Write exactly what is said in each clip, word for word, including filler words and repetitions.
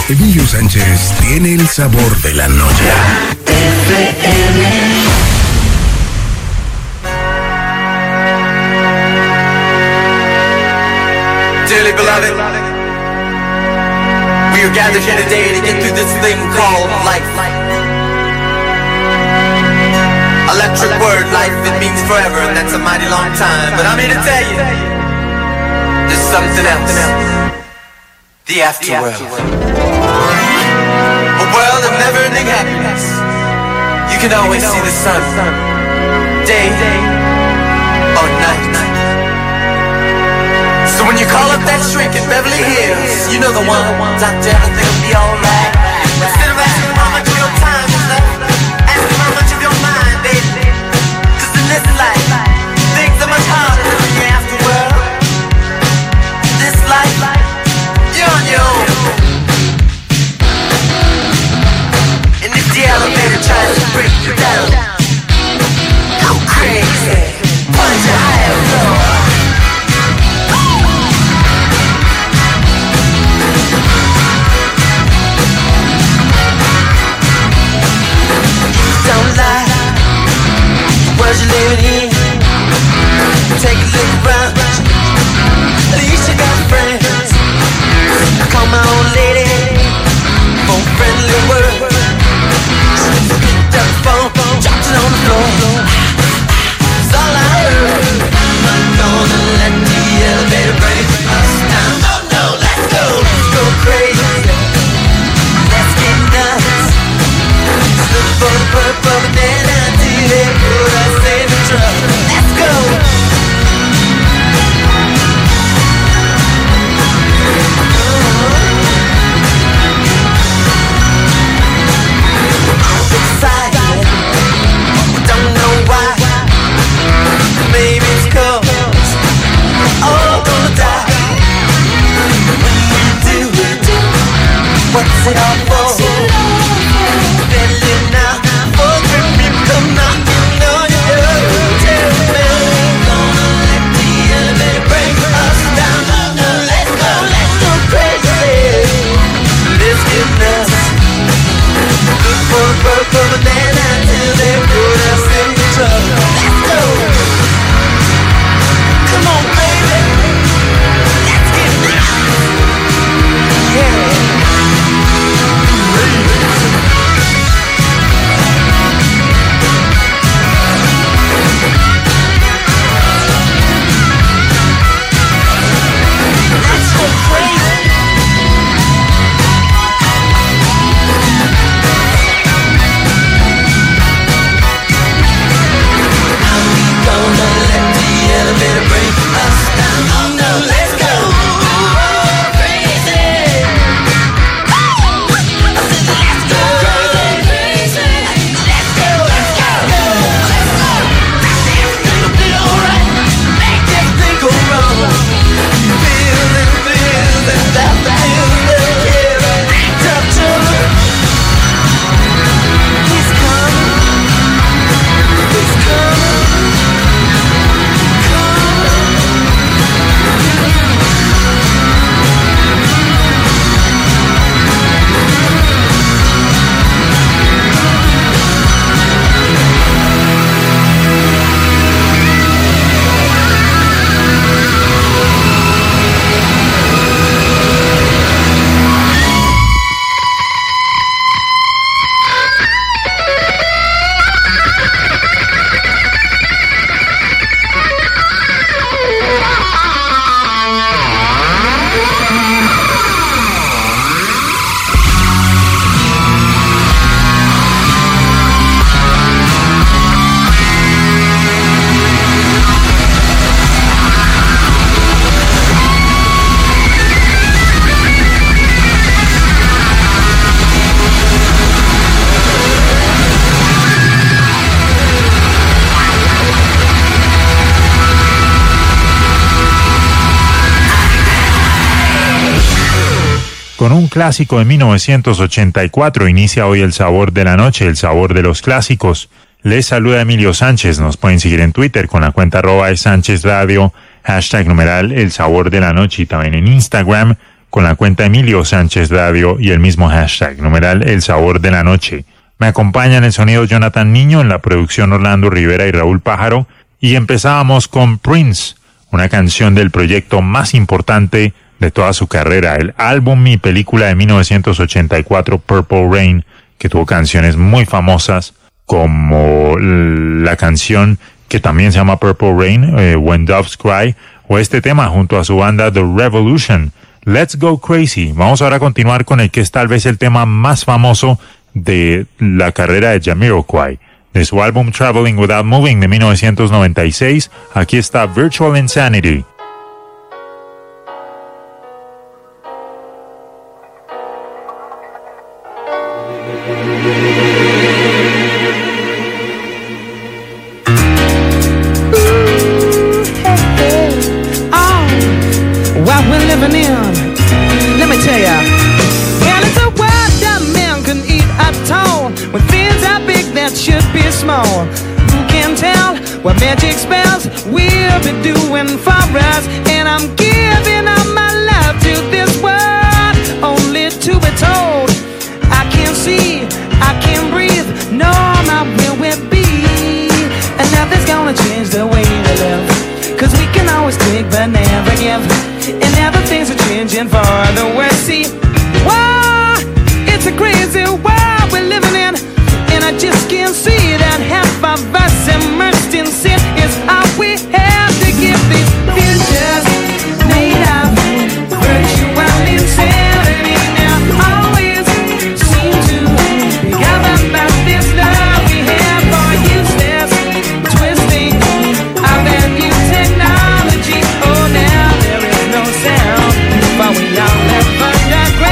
Emilio Sánchez tiene el sabor de la noche. F M. Dearly beloved, we are gathered here today to get through this thing called life. Electric word, life, it means forever, and that's a mighty long time. But I'm here to tell you, there's something else. The afterworld. A world of never-ending happiness. You can always see the sun, day or night. So when you call up that shrink in Beverly Hills, you know the one, Doctor, everything will be alright. Instead of asking how much of your time is left, ask him how much of your mind, baby. Cause in this life, things are much harder than in the afterworld. This life, you're on your own. And if the elevator tries to break you down, go crazy, punch a higher floor. Don't lie, the world you're living in. Take a look around, at least you got friends. I call my old lady for a friendly word. She picked up the phone, dropped it on the floor. That's all I heard. I'm gonna let the elevator break us down. No, no, let's go, let's go crazy. Let's get nuts. Look for the purple banana till they put us in the truck. Let's go. I'm excited, we don't know why. Maybe it's 'cause we're all gonna die. When we do, what's it all for? Purple banana till they put us in the truck. Let's go. Come on, baby. Let's get loud. Yeah. Let's go crazy. Con un clásico de mil novecientos ochenta y cuatro inicia hoy el sabor de la noche, el sabor de los clásicos. Les saluda Emilio Sánchez. Nos pueden seguir en Twitter con la cuenta arroba de Sánchez Radio, hashtag numeral el sabor de la noche, y también en Instagram con la cuenta Emilio Sánchez Radio y el mismo hashtag, numeral El Sabor de la Noche. Me acompaña en el sonido Jonathan Niño, en la producción Orlando Rivera y Raúl Pájaro, y empezábamos con Prince, una canción del proyecto más importante de toda su carrera, el álbum y película de mil novecientos ochenta y cuatro, Purple Rain, que tuvo canciones muy famosas como la canción que también se llama Purple Rain, eh, When Doves Cry, o este tema junto a su banda The Revolution, Let's Go Crazy. Vamos ahora a continuar con el que es tal vez el tema más famoso de la carrera de Jamiroquai. De su álbum Traveling Without Moving de mil novecientos noventa y seis, aquí está Virtual Insanity. Small. Who can tell what magic spells we'll be doing for us? And I'm giving all my love to this world, only to be told I can't see, I can't breathe, no, not where we'll be. And nothing's gonna change the way we live, cause we can always take but never give. And now the things are changing for the worse. See, whoa, it's a crazy world we're living in, and I just can't see that half of us immersed in sin is all we have to give these futures made of virtual insanity. Now always seem to be gathered about this love we have for useless twisting of that new technology. Oh, now there is no sound, but we all live underground.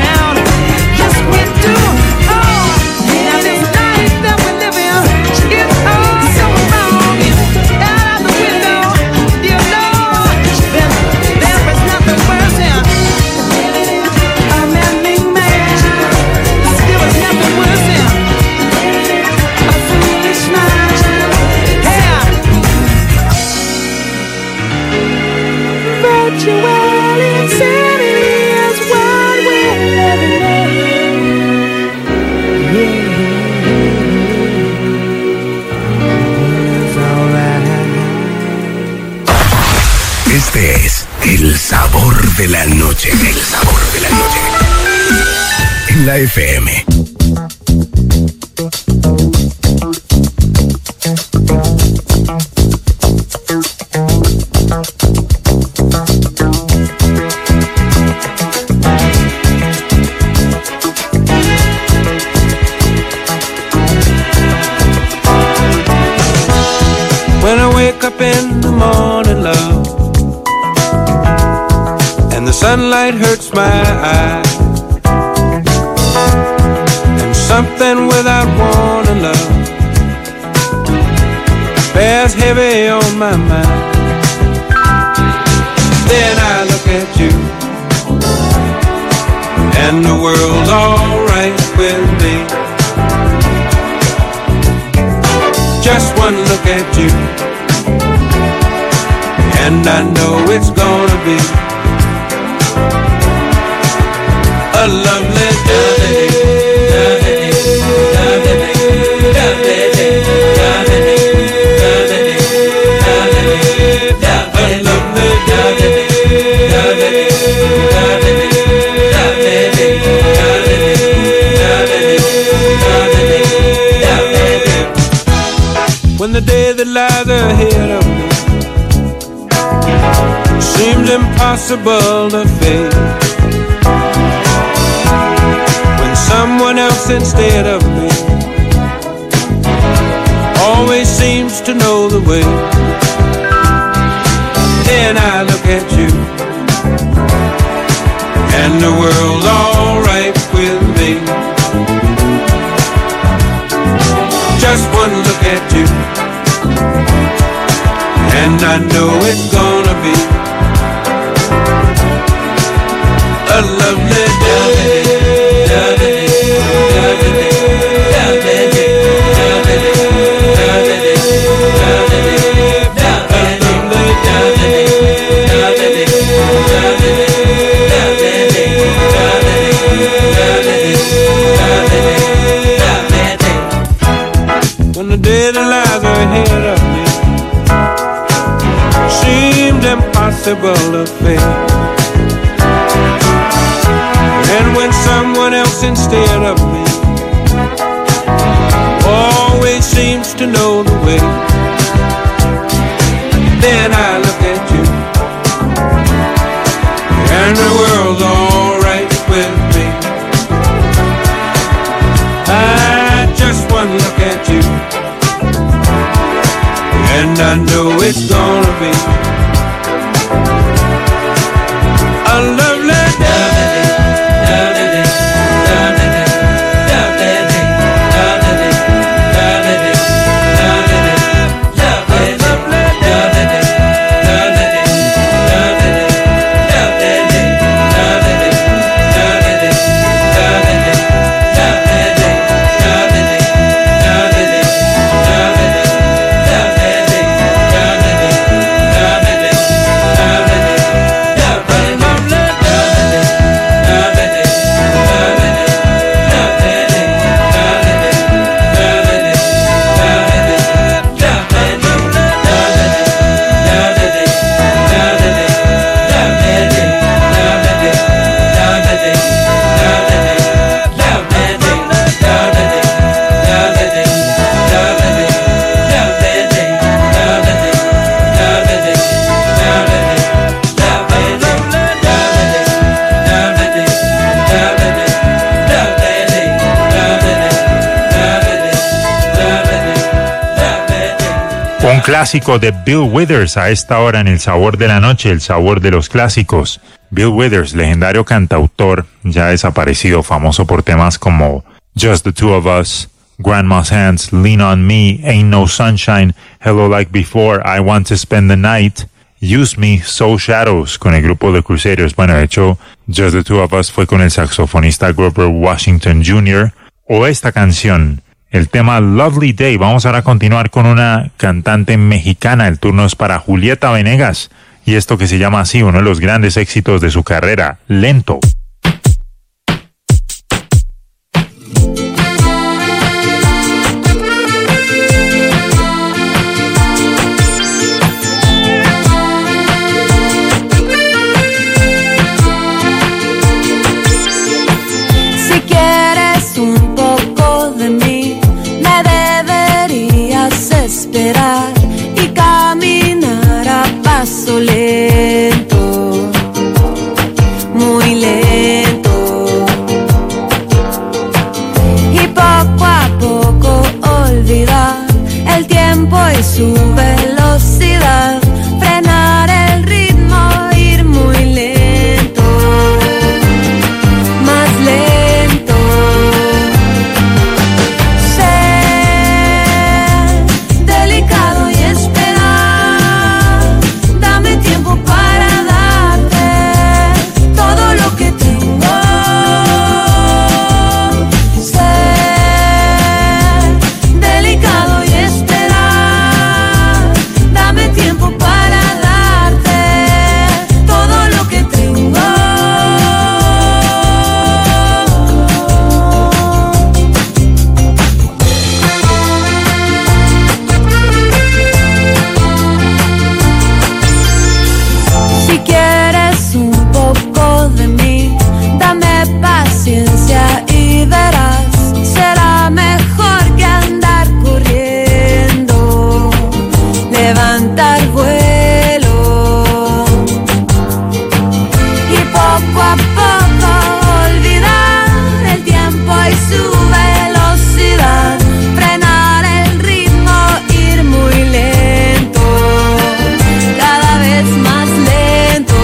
around. Yes, we do. Oh, now this life that we live in is all so wrong. Out of the window, you know that there is nothing worse than a man-made man. There is nothing worse than a foolish man. Yeah. Virtual insanity is what we're living in. Yeah, it's alright. Este es el sabor de la noche. El sabor de la noche. En la F M. When I wake up in the morning, love, and the sunlight hurts my eyes, and something without warning, love, bears heavy on my mind. Then I look at you, and the world's alright with me. Just one look at you, and I know it's gonna be a lovely day. When the day that lies ahead of me seems impossible to face, when someone else instead of me always seems to know the way, then I look at you, and the world's alright with me. Just one look at you, and I know it's gonna be a lovely day. When the day that lies ahead of me seemed impossible to face, and when someone else instead of me always seems to know the way, then I look at you, and the world's alright with me. I just one look at you, and I know it's gonna be a lovely day. clásico de Bill Withers a esta hora en El Sabor de la Noche, el sabor de los clásicos. Bill Withers, legendario cantautor, ya desaparecido, famoso por temas como Just the Two of Us, Grandma's Hands, Lean on Me, Ain't No Sunshine, Hello Like Before, I Want to Spend the Night, Use Me, Soul Shadows, con el grupo de Crusaders. Bueno, de hecho, Just the Two of Us fue con el saxofonista Grover Washington junior O esta canción, el tema Lovely Day. Vamos ahora a continuar con una cantante mexicana. El turno es para Julieta Venegas. Y esto que se llama así, uno de los grandes éxitos de su carrera, Lento. Si quieres un poco de mí, me deberías esperar y caminar a paso lento, muy lento, y poco a poco olvidar el tiempo y su velocidad, frenar el ritmo, ir muy lento, más lento, ser delicado y esperar, dame tiempo para darte todo lo que tengo, ser delicado y esperar, dame tiempo para darte todo lo que tengo. Si quieres un poco de mí, dame paciencia y verás, será mejor que andar corriendo, levantar vuelo y poco a poco olvidar el tiempo y su velocidad, frenar el ritmo, ir muy lento, cada vez más lento,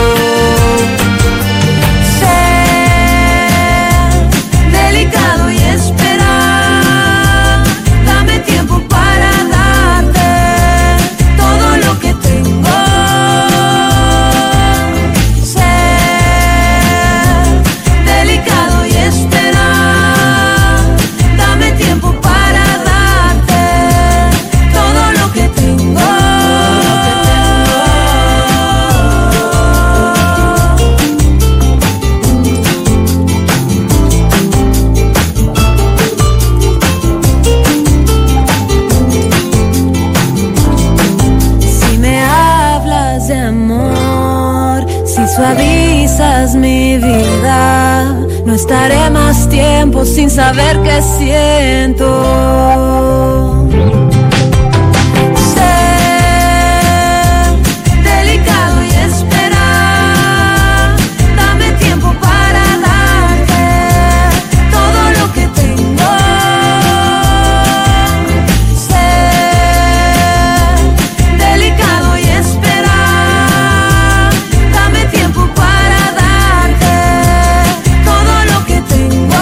ser delicado y esperar, dame tiempo para darte todo lo que tengo, ser delicado y esperar, dame tiempo para darte todo lo que tengo. Si me hablas de amor, si suavizas mi vida, no estaré más tiempo sin saber qué siento. Ser delicado y esperar, dame tiempo para darte todo lo que tengo. Ser delicado y esperar, dame tiempo para darte todo lo que tengo.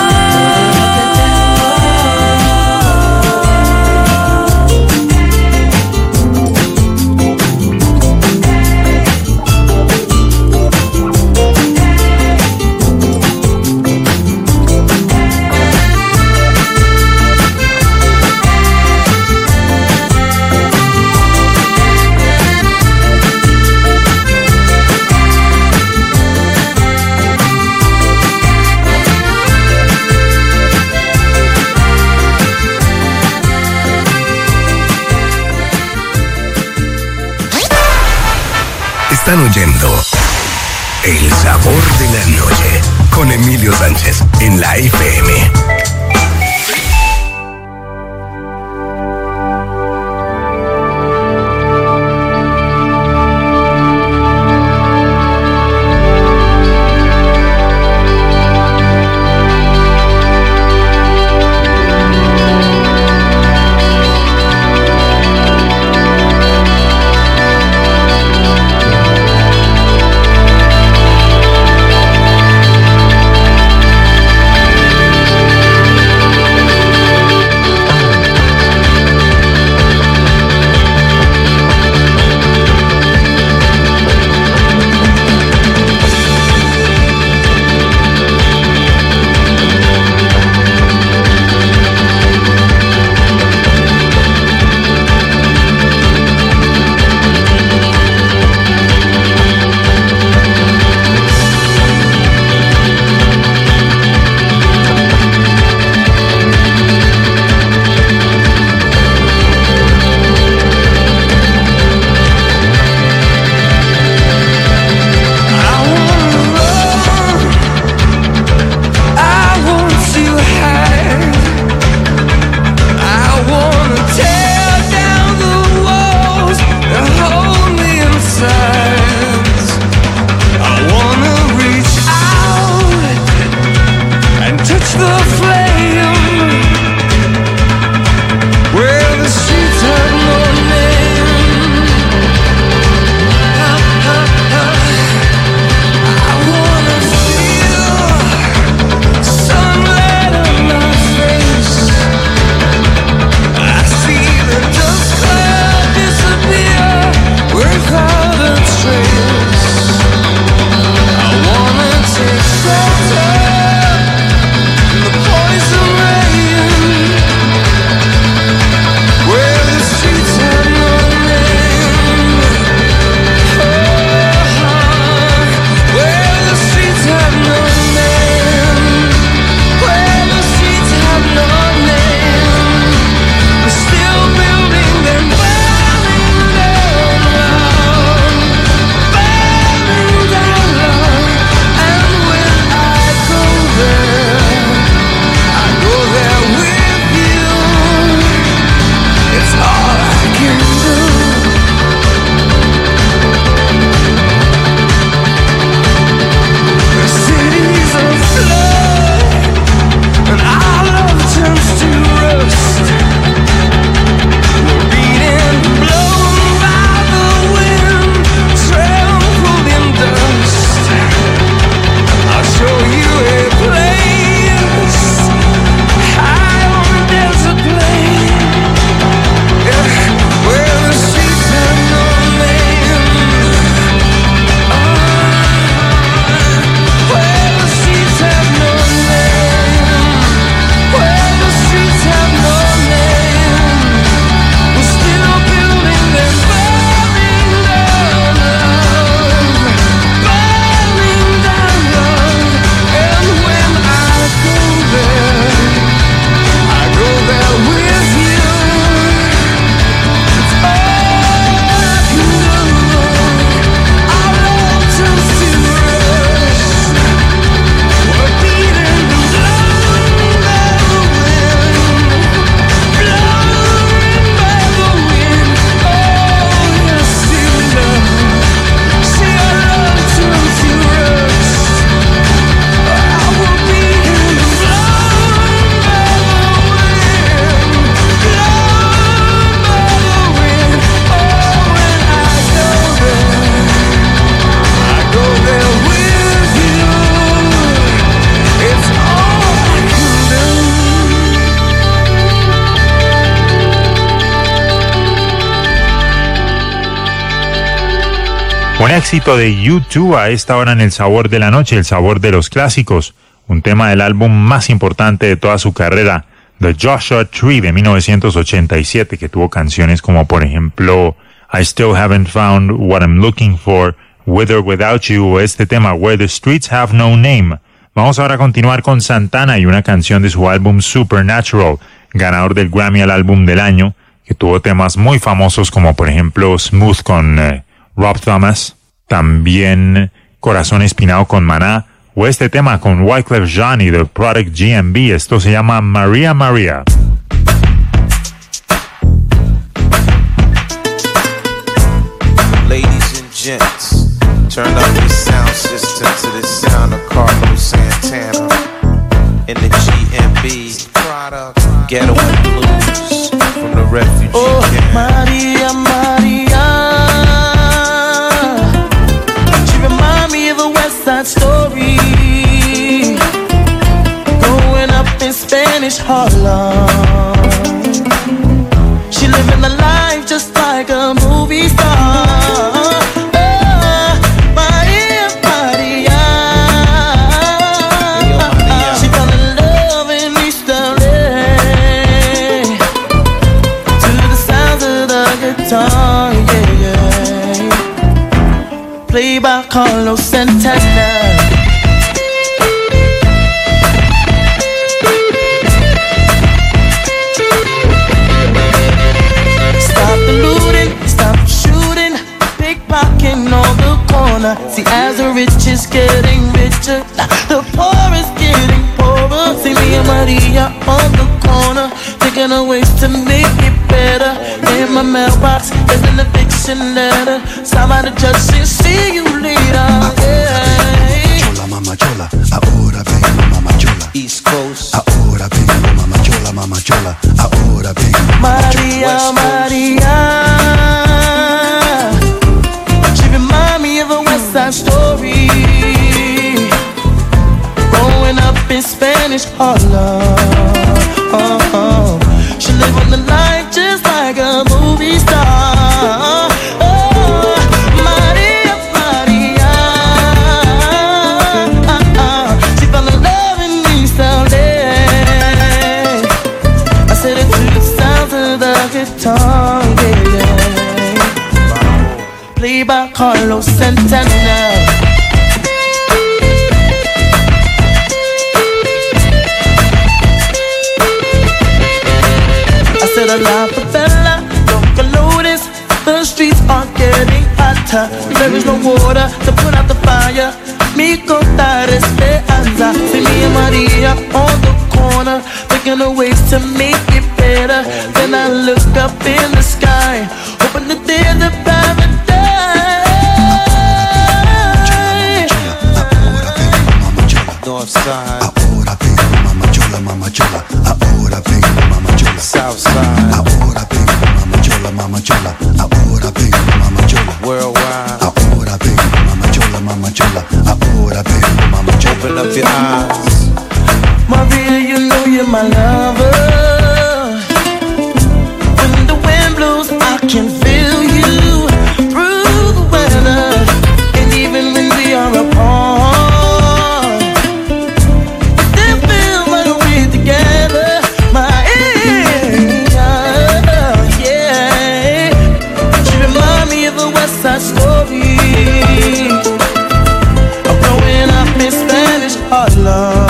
Están oyendo El Sabor de la Noche con Emilio Sánchez en la F M. Un éxito de U dos a esta hora en El Sabor de la Noche, el sabor de los clásicos, un tema del álbum más importante de toda su carrera, The Joshua Tree de mil novecientos ochenta y siete, que tuvo canciones como por ejemplo I Still Haven't Found What I'm Looking For, With or Without You, o este tema Where the Streets Have No Name. Vamos ahora a continuar con Santana y una canción de su álbum Supernatural, ganador del Grammy al álbum del año, que tuvo temas muy famosos como por ejemplo Smooth con eh, Rob Thomas, también Corazón Espinado con Maná, o este tema con Wyclef Jean y The Product G M B. Esto se llama Maria Maria. Ladies and gents, turn up your sound system to the sound of Carlos Santana in the G M B product Ghetto Blues from the refugee oh, camp. Maria, Maria, she remind me of a West Side Story, growing up in Spanish Harlem. She living the life just like a movie star. Yeah, yeah. Played by Carlos Santana. Stop the looting, stop the shooting, pickpocketing on the corner. See, as the rich is getting richer, the poor is getting poorer. See me and Maria on the corner, thinking of ways to make it better. In my mailbox, there's an eviction letter. Signed by the judge saying, see you later. Yeah. Chola, mama chola, ahora vengo, mama chola. East Coast. Ahora vengo, mama chola, mama chola. Ahora vengo, mama chola. Maria, Maria, she remind me of a West Side Story, growing up in Spanish Harlem. Oh, oh. She live on the life just like a movie star. Oh, Maria, Maria, she found the love in East L A. I said it to the sounds of the guitar, yeah, yeah. Played by Carlos Santana. A la favela, don't get lotus. The streets are getting hotter. There is no water to put out the fire. Mi contar esperanza. See me and Maria on the corner, thinking of ways to make it better. Then I look up in the sky, hoping that there's a paradise. North side. Ahora vengo, mama chola, mama chola. Ahora vengo, mama chola. South side. Ahora vengo, mama chola, mama chola. Ahora vengo, mama chola. Worldwide. Ahora vengo, mama chola, mama chola. Ahora vengo, mama chola. Open up your eyes. Maria, you know you're my lover. When the wind blows, I can feel you through the weather. And even when we are apart, that story of growing up in Spanish Harlem.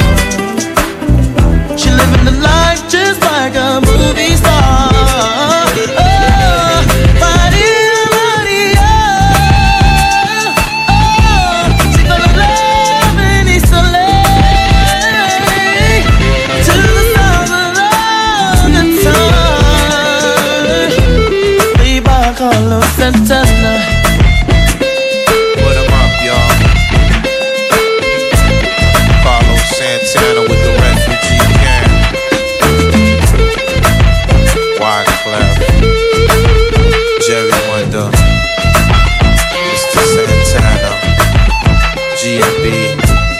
She living the life just like a movie star. Oh, Maria, Maria, oh, she fell in love in East L A to the sound of the guitar. Played by Carlos Santana. Santana with the refugee camp. Wyclef, Jerry Wonder, Mister Santana, G M B.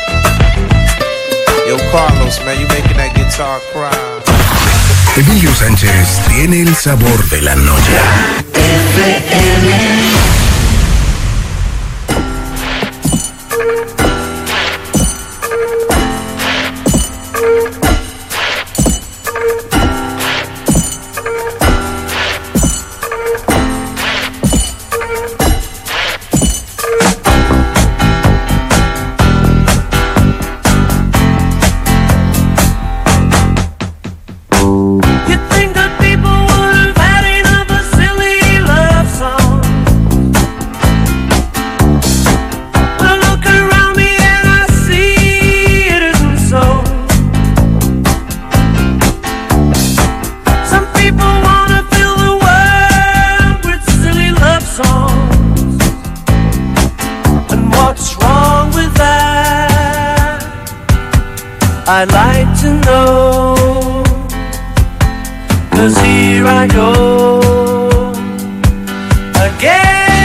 Yo, Carlos, man, you making that guitar cry. Emilio Sánchez tiene el sabor de la noche. F M I'd like to know, 'cause here I go again.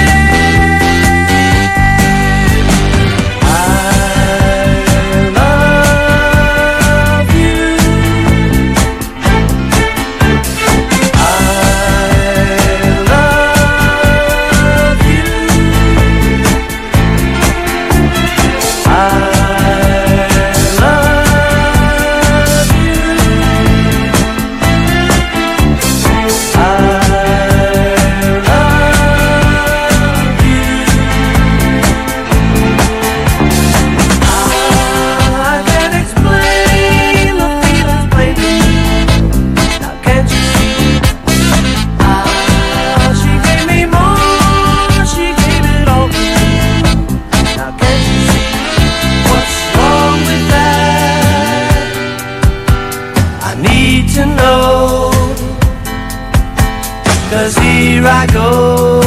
Here I go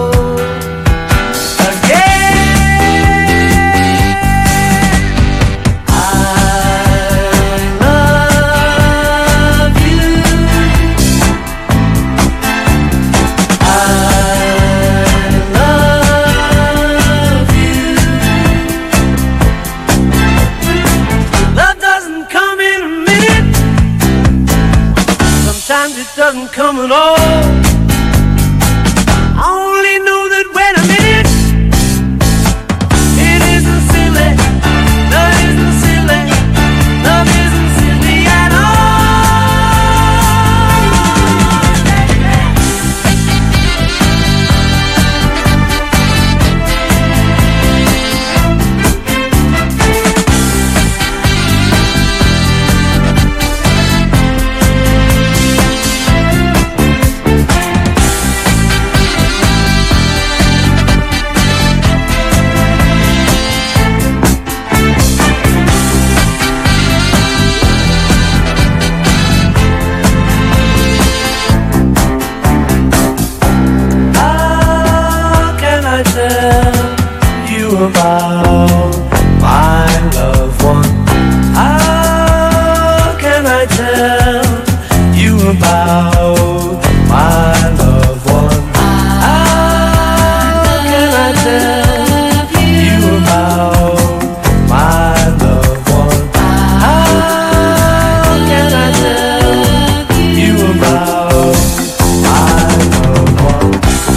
doesn't come at all. I only know that when I'm in it, it isn't silly. Love isn't silly. Love isn't silly at about my loved one. How can I tell you about my loved one? How can I tell you about my loved one? How can I tell you about my loved one?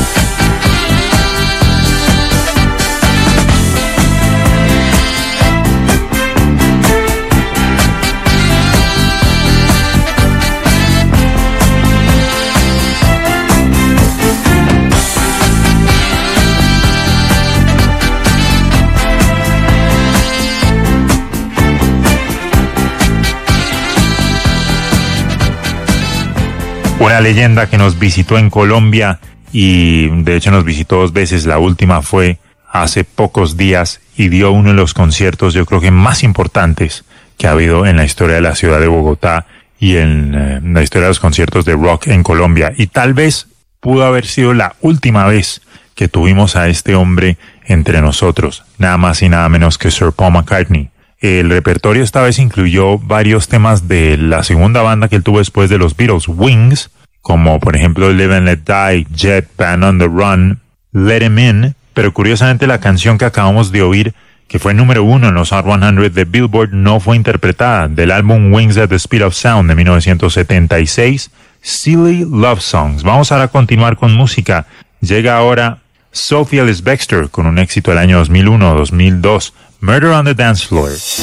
Una leyenda que nos visitó en Colombia y de hecho nos visitó dos veces. La última fue hace pocos días y dio uno de los conciertos yo creo que más importantes que ha habido en la historia de la ciudad de Bogotá y en eh, la historia de los conciertos de rock en Colombia. Y tal vez pudo haber sido la última vez que tuvimos a este hombre entre nosotros, nada más y nada menos que Sir Paul McCartney. El repertorio esta vez incluyó varios temas de la segunda banda que él tuvo después de los Beatles, Wings, como por ejemplo Live and Let Die, Jet, Band on the Run, Let 'Em In, pero curiosamente la canción que acabamos de oír, que fue número uno en los Hot cien de Billboard, no fue interpretada, del álbum Wings at the Speed of Sound de mil novecientos setenta y seis, Silly Love Songs. Vamos ahora a continuar con música. Llega ahora Sophie Ellis-Bextor con un éxito del año dos mil uno dos mil dos, Murder on the Dance Floor. It's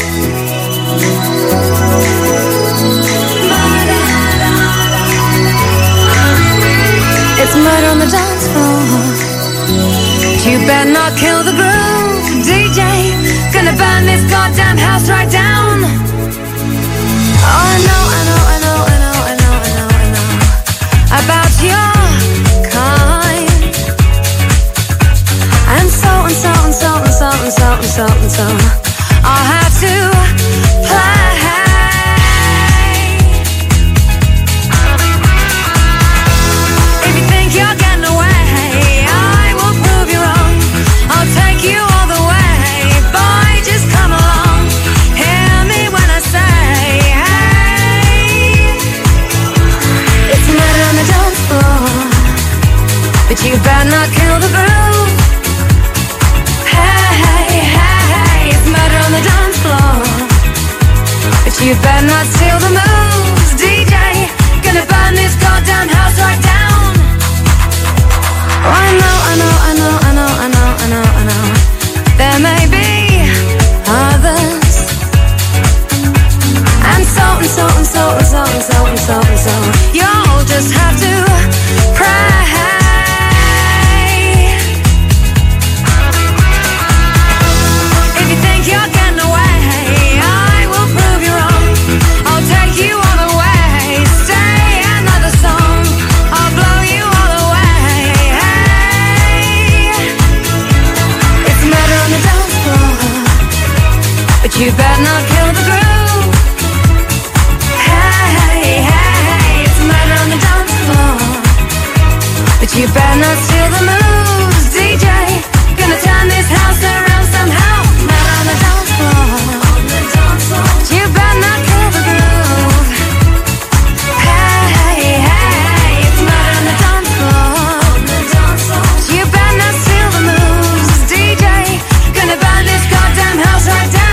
murder on the dance floor. You better not kill the groove, D J. Gonna burn this goddamn house right down. Oh, I know, I know, I know, I know, I know, I know, I know about your kind. And so and so and so and so and so and so and so I'll have to play. If you think you're getting away, I will prove you wrong. I'll take you all the way. Boy, just come along. Here better not steal the moves, D J. Gonna burn this goddamn house right down. Oh, I know, I know, I know, I know, I know, I know, I know. There may be others. And so and so and so and so and so and so and so. You'll just have to pray. If you think you're getting away, I will prove you wrong. I'll take you all the way. Stay another song. I'll blow you all away. Hey, it's a murder on the dance floor, but you better not kill the groove. Hey, hey, it's a murder on the dance floor, but you better not steal the moves, D J. Gonna turn this house around somehow. Murder on the dance floor, but you better not kill the groove. Hey, hey, it's murder on the dance floor, but you better not steal the moves, D J. Gonna burn this goddamn house right down.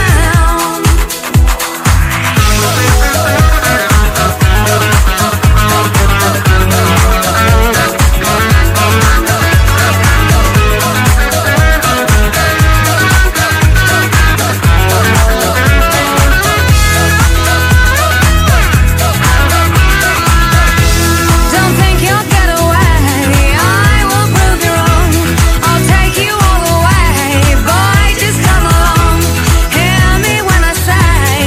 Don't think you'll get away. I will prove you wrong. I'll take you all the way. Boy, just come along. Hear me when I say,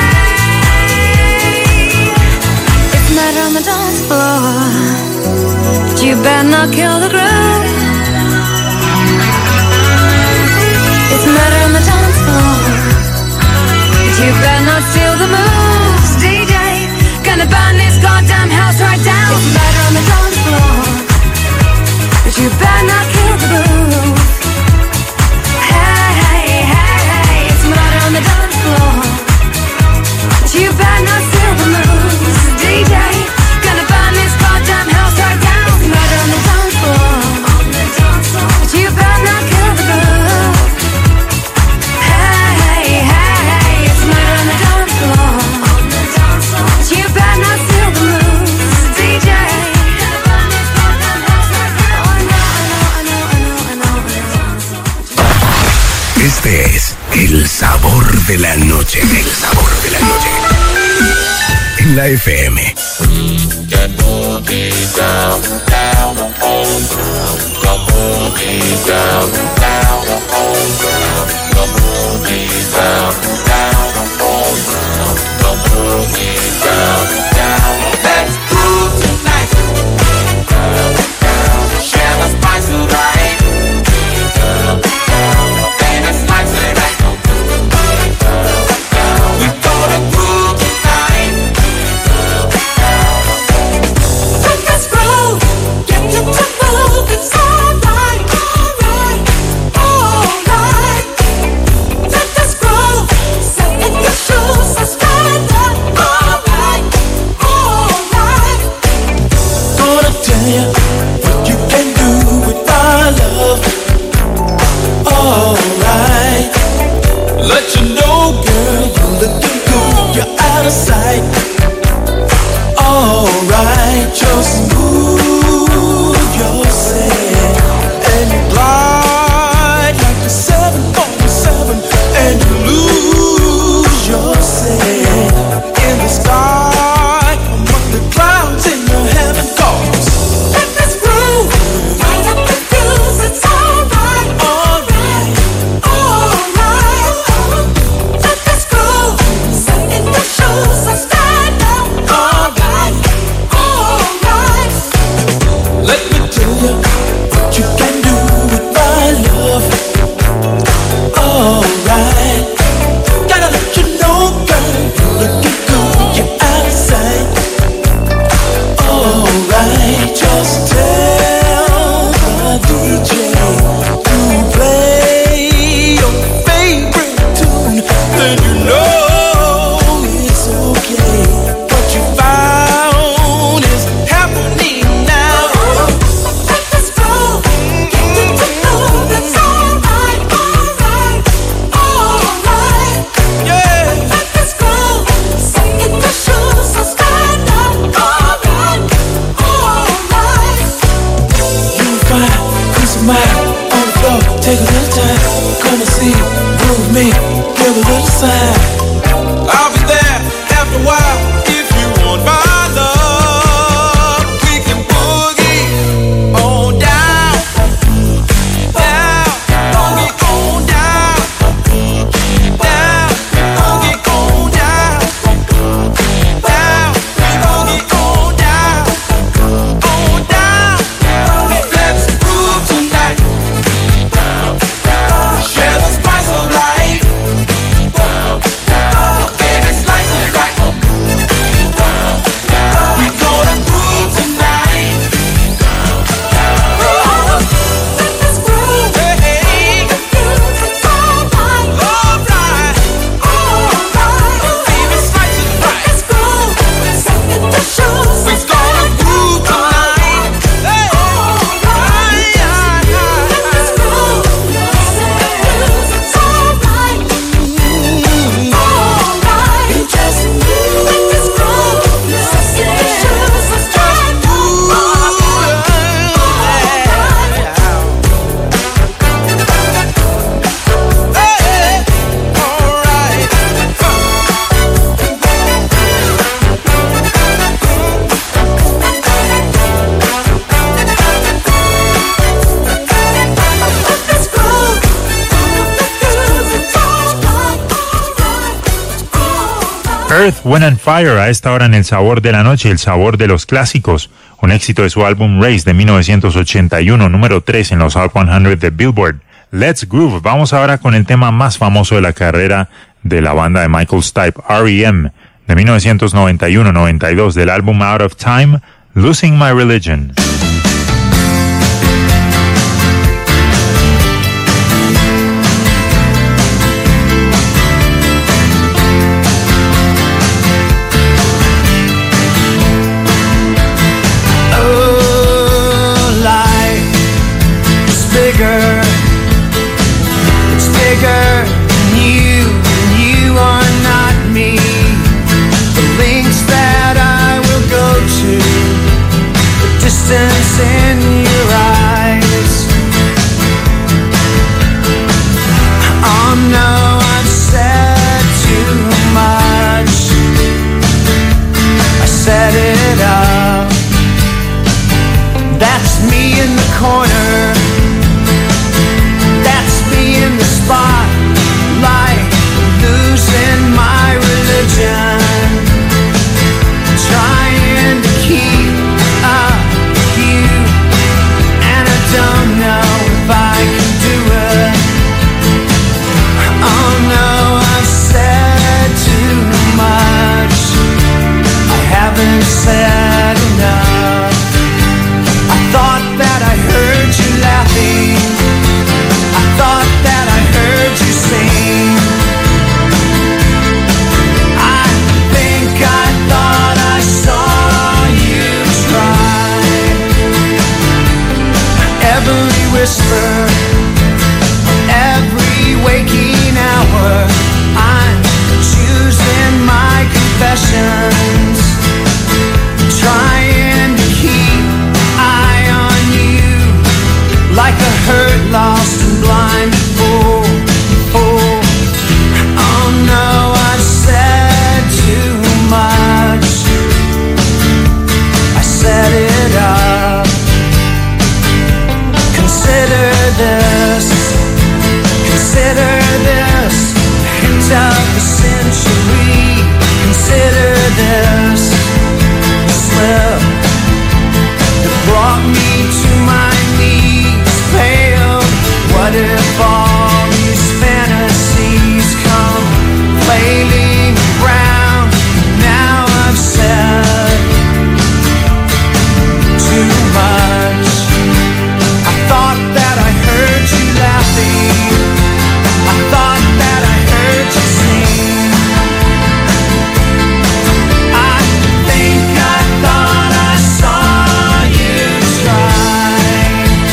hey, it's murder on the dance floor, but you better not kill the groove. It's murder on the dance floor, but you better not steal the moves, D J. Gonna burn this goddamn house right down. It's murder on the dance floor, but you better not kill the groove. Hey, hey, hey, it's murder on the dance floor, but you better not steal the moves, D J. Gonna burn this goddamn house right down. It's murder on the dance floor, but you better not kill the groove. Hey, hey, it's murder on the dance floor, but you better not steal the moves, D J. Gonna burn this goddamn house right down. Oh, I know, I know, I know, I know, I know. Este es el sabor de la noche. El sabor de la noche. En la F M. Let's groove tonight. Share the spice of life. And it's like tonight. We gonna groove tonight. Let us groove. Get you to move. It's alright, alright, alright. Let us groove. Set in your shoes and stand up. Alright, alright. Gonna tell you what you can do with my love. Alright. Let you know, girl, you're looking good. You're out of sight. Alright, just move yourself and you glide like a seven forty-seven and you lose yourself in the sky among the clouds in your heaven cause. Let this groove light up the fuse. It's alright, alright, alright. Let this groove set in your shoes and stand. Earth, Wind and Fire, a esta hora en El Sabor de la Noche, el sabor de los clásicos, un éxito de su álbum Race de mil novecientos ochenta y uno, número tres en los Hot cien de Billboard. Let's Groove. Vamos ahora con el tema más famoso de la carrera de la banda de Michael Stipe, R E M, de mil novecientos noventa y uno noventa y dos, del álbum Out of Time, Losing My Religion. In your eyes. Oh no, I've said too much. I set it up. That's me in the corner. That's me in the spotlight, losing my religion, trying to keep up. Don't know if I can do it. Oh no, I've said too much. I haven't said enough. I thought that I heard you laughing. I thought that I heard you sing. I think I thought I saw you try. Every whisper, every waking hour, I'm choosing my confessions, trying to keep eye on you, like a hurt, lost and blind fool. Oh, oh no, I've said too much. I set it up. Consider this, consider this, hint of the century. Consider this slip that brought me to my knees, pale. What if all these fantasies come flailing around? Now I've said too much. Thought that I heard you laughing. I thought that I heard you sing. I think I thought I saw you try.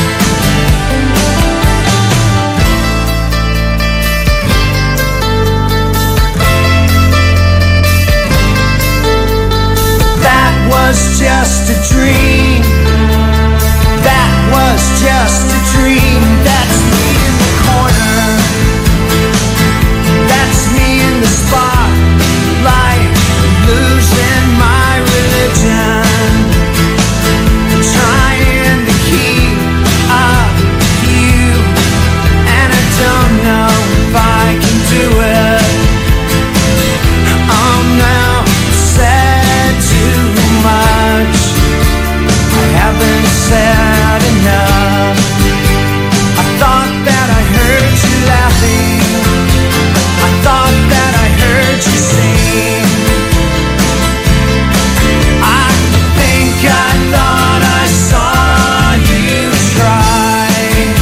That was just a dream. That was just a dream. That's me in the corner. That's me in the spotlight, losing my religion, trying to keep up you, and I don't know if I can do it. Oh no, said too much. I haven't said enough. I thought that I heard you laughing. I thought that I heard you sing. I think I thought I saw you try.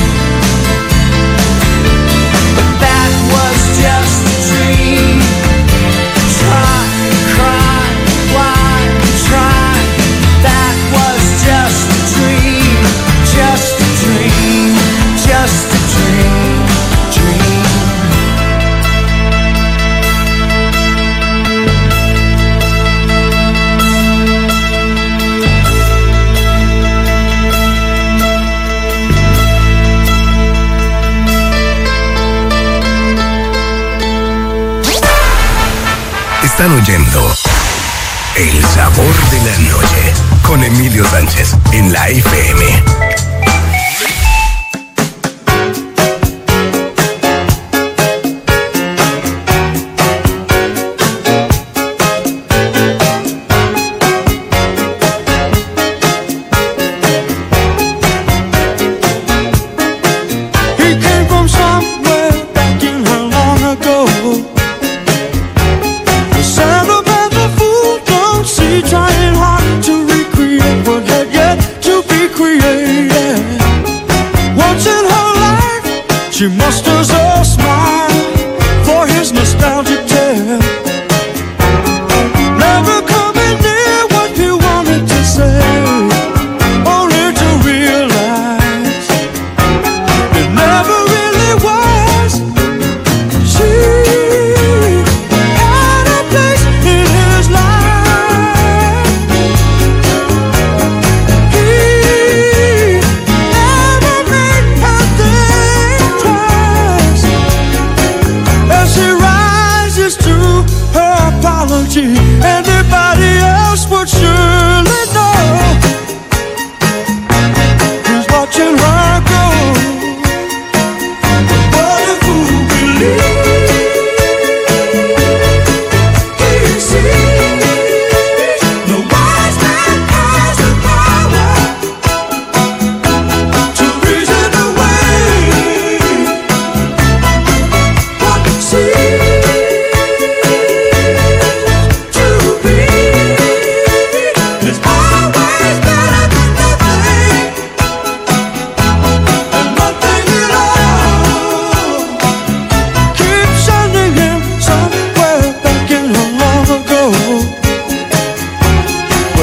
But that was just a dream. Try, cry, why, try. That was just a dream, just a dream, just a dream, dream. Están oyendo El Sabor de la Noche con Emilio Sánchez en la F M.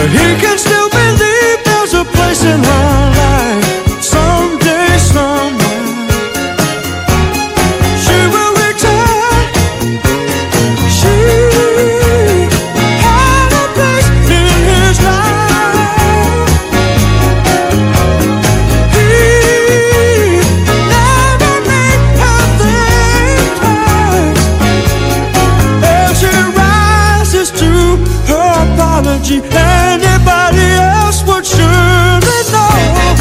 But he can still believe there's a place in her life. Someday, somewhere, she will return. She had a place in his life. He never made her think twice. As she rises to her apology, anybody else would surely know.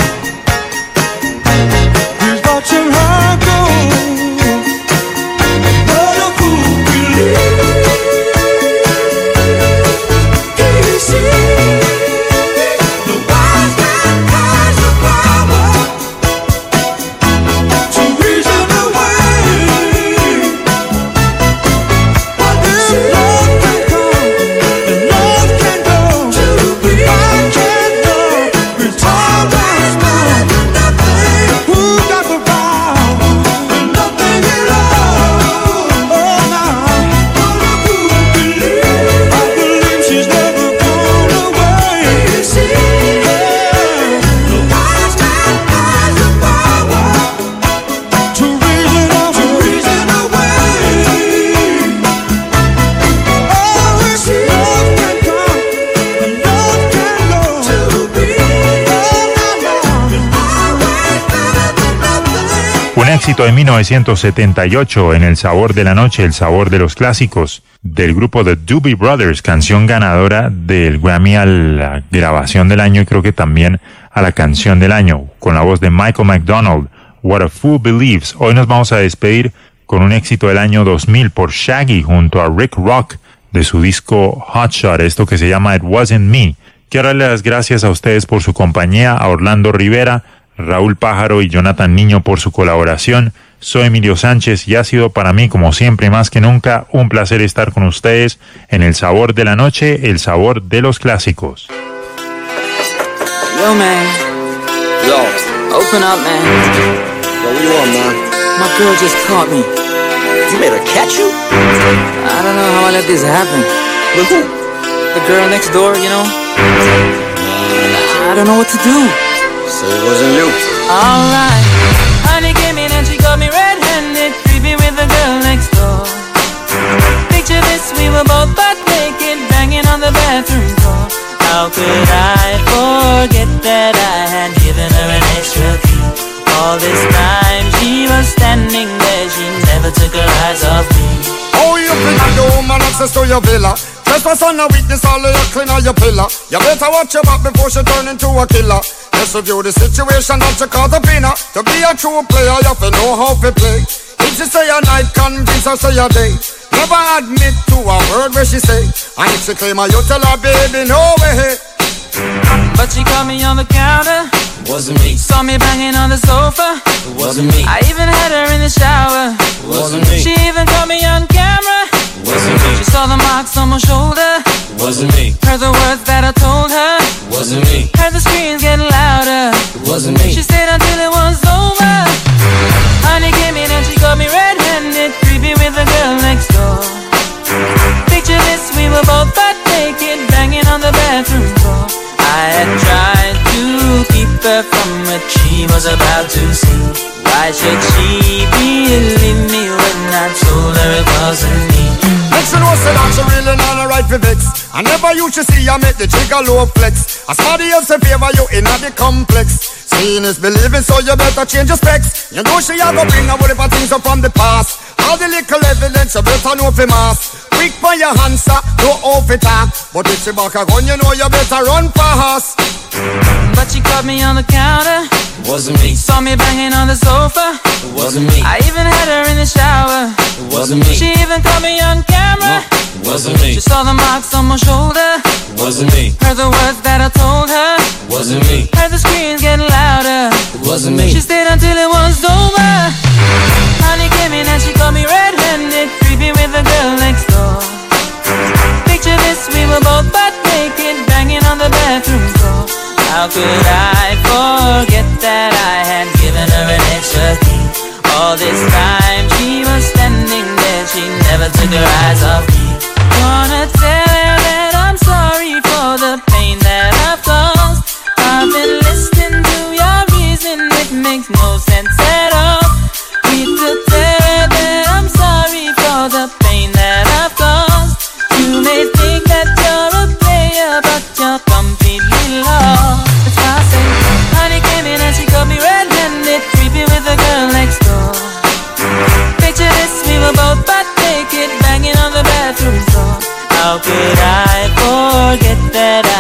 He's watching her go. But a fool believes he sees. The wise man has the power to reason away. But if love can come and love can go, I can't know. Return is better than nothing. Who got the power and nothing at all? Oh, now, but a fool believes. I believe she's never gone away. Yeah. The wise man has the power to reason out, to reason away. Oh, if love can come and love can go, to be Un éxito de mil novecientos setenta y ocho en El Sabor de la Noche, El Sabor de los Clásicos, del grupo The Doobie Brothers, canción ganadora del Grammy a la grabación del año y creo que también a la canción del año, con la voz de Michael McDonald, What a Fool Believes. Hoy nos vamos a despedir con un éxito del año dos mil por Shaggy junto a Rick Rock de su disco Hot Shot, esto que se llama It Wasn't Me. Quiero darle las gracias a ustedes por su compañía, a Orlando Rivera, Raúl Pájaro y Jonathan Niño por su colaboración. Soy Emilio Sánchez y ha sido para mí, como siempre, más que nunca, un placer estar con ustedes en El Sabor de la Noche, El Sabor de los Clásicos. Yo, man. Yo. Open up, man. Yo, what you want, man? My girl just caught me. You made her catch you? I don't know how I let this happen. With who? The girl next door, you know? I don't know what to do. So it wasn't you. Alright. Honey came in and she got me red-handed, creepy with the girl next door. Picture this, we were both butt naked, banging on the bathroom door. How could I forget that I had given her an extra key? All this time she was standing there, she never took her eyes off me. Oh, you bring a woman access to your villa. Trespass on a weakness, all of your clean on your pillar. You better watch your back before she turn into a killer. Let's review the situation that you call the winner. To be a true player, you have to know how to play. If she say a night, convince her say a day. Never admit to a word where she say. And if she claim her, you tell her, baby, no way. But she caught me on the counter. Wasn't me. Saw me banging on the sofa. It wasn't me. I even had her in the shower. It wasn't me. She even caught me on camera. It wasn't me. She saw the marks on my shoulder. It wasn't me. Heard the words that I told her. It wasn't me. Heard the screams getting louder. It wasn't me. She stayed until it was over. Honey came in and she got me red-handed, creepy with the girl next door. Picture this, we were both butt naked, banging on the bathroom floor. I had tried to keep her from what she was about to see. Why should she believe me when I told her it wasn't me? Next you know, say that she really not a right for vex. I never used to see you make the trigger low flex. As somebody else in favor you in the complex. Seeing is believing, so you better change your specs. You know she a go bring her whatever things up from the past. All the little evidence you better know for mass. Quick for your answer, no off it up. But if she back a gun, you know you better run fast. But she caught me on the counter. It wasn't me. Saw me banging on the sofa. It wasn't me. I even had her in the shower. It wasn't me. She even caught me on camera. No, it wasn't me. She saw the marks on my shoulder. It wasn't me. Heard the words that I told her. It wasn't me. Heard the screams getting louder. It wasn't me. She stayed until it was over. Honey came in and she caught me red-handed, creepy with the girl next door. Picture this, we were both butt naked, banging on the bathroom floor. How could I forget that I had given her an extra key? All this time she was standing there, she never took her eyes off me. Gonna tell her that I'm sorry for the pain that that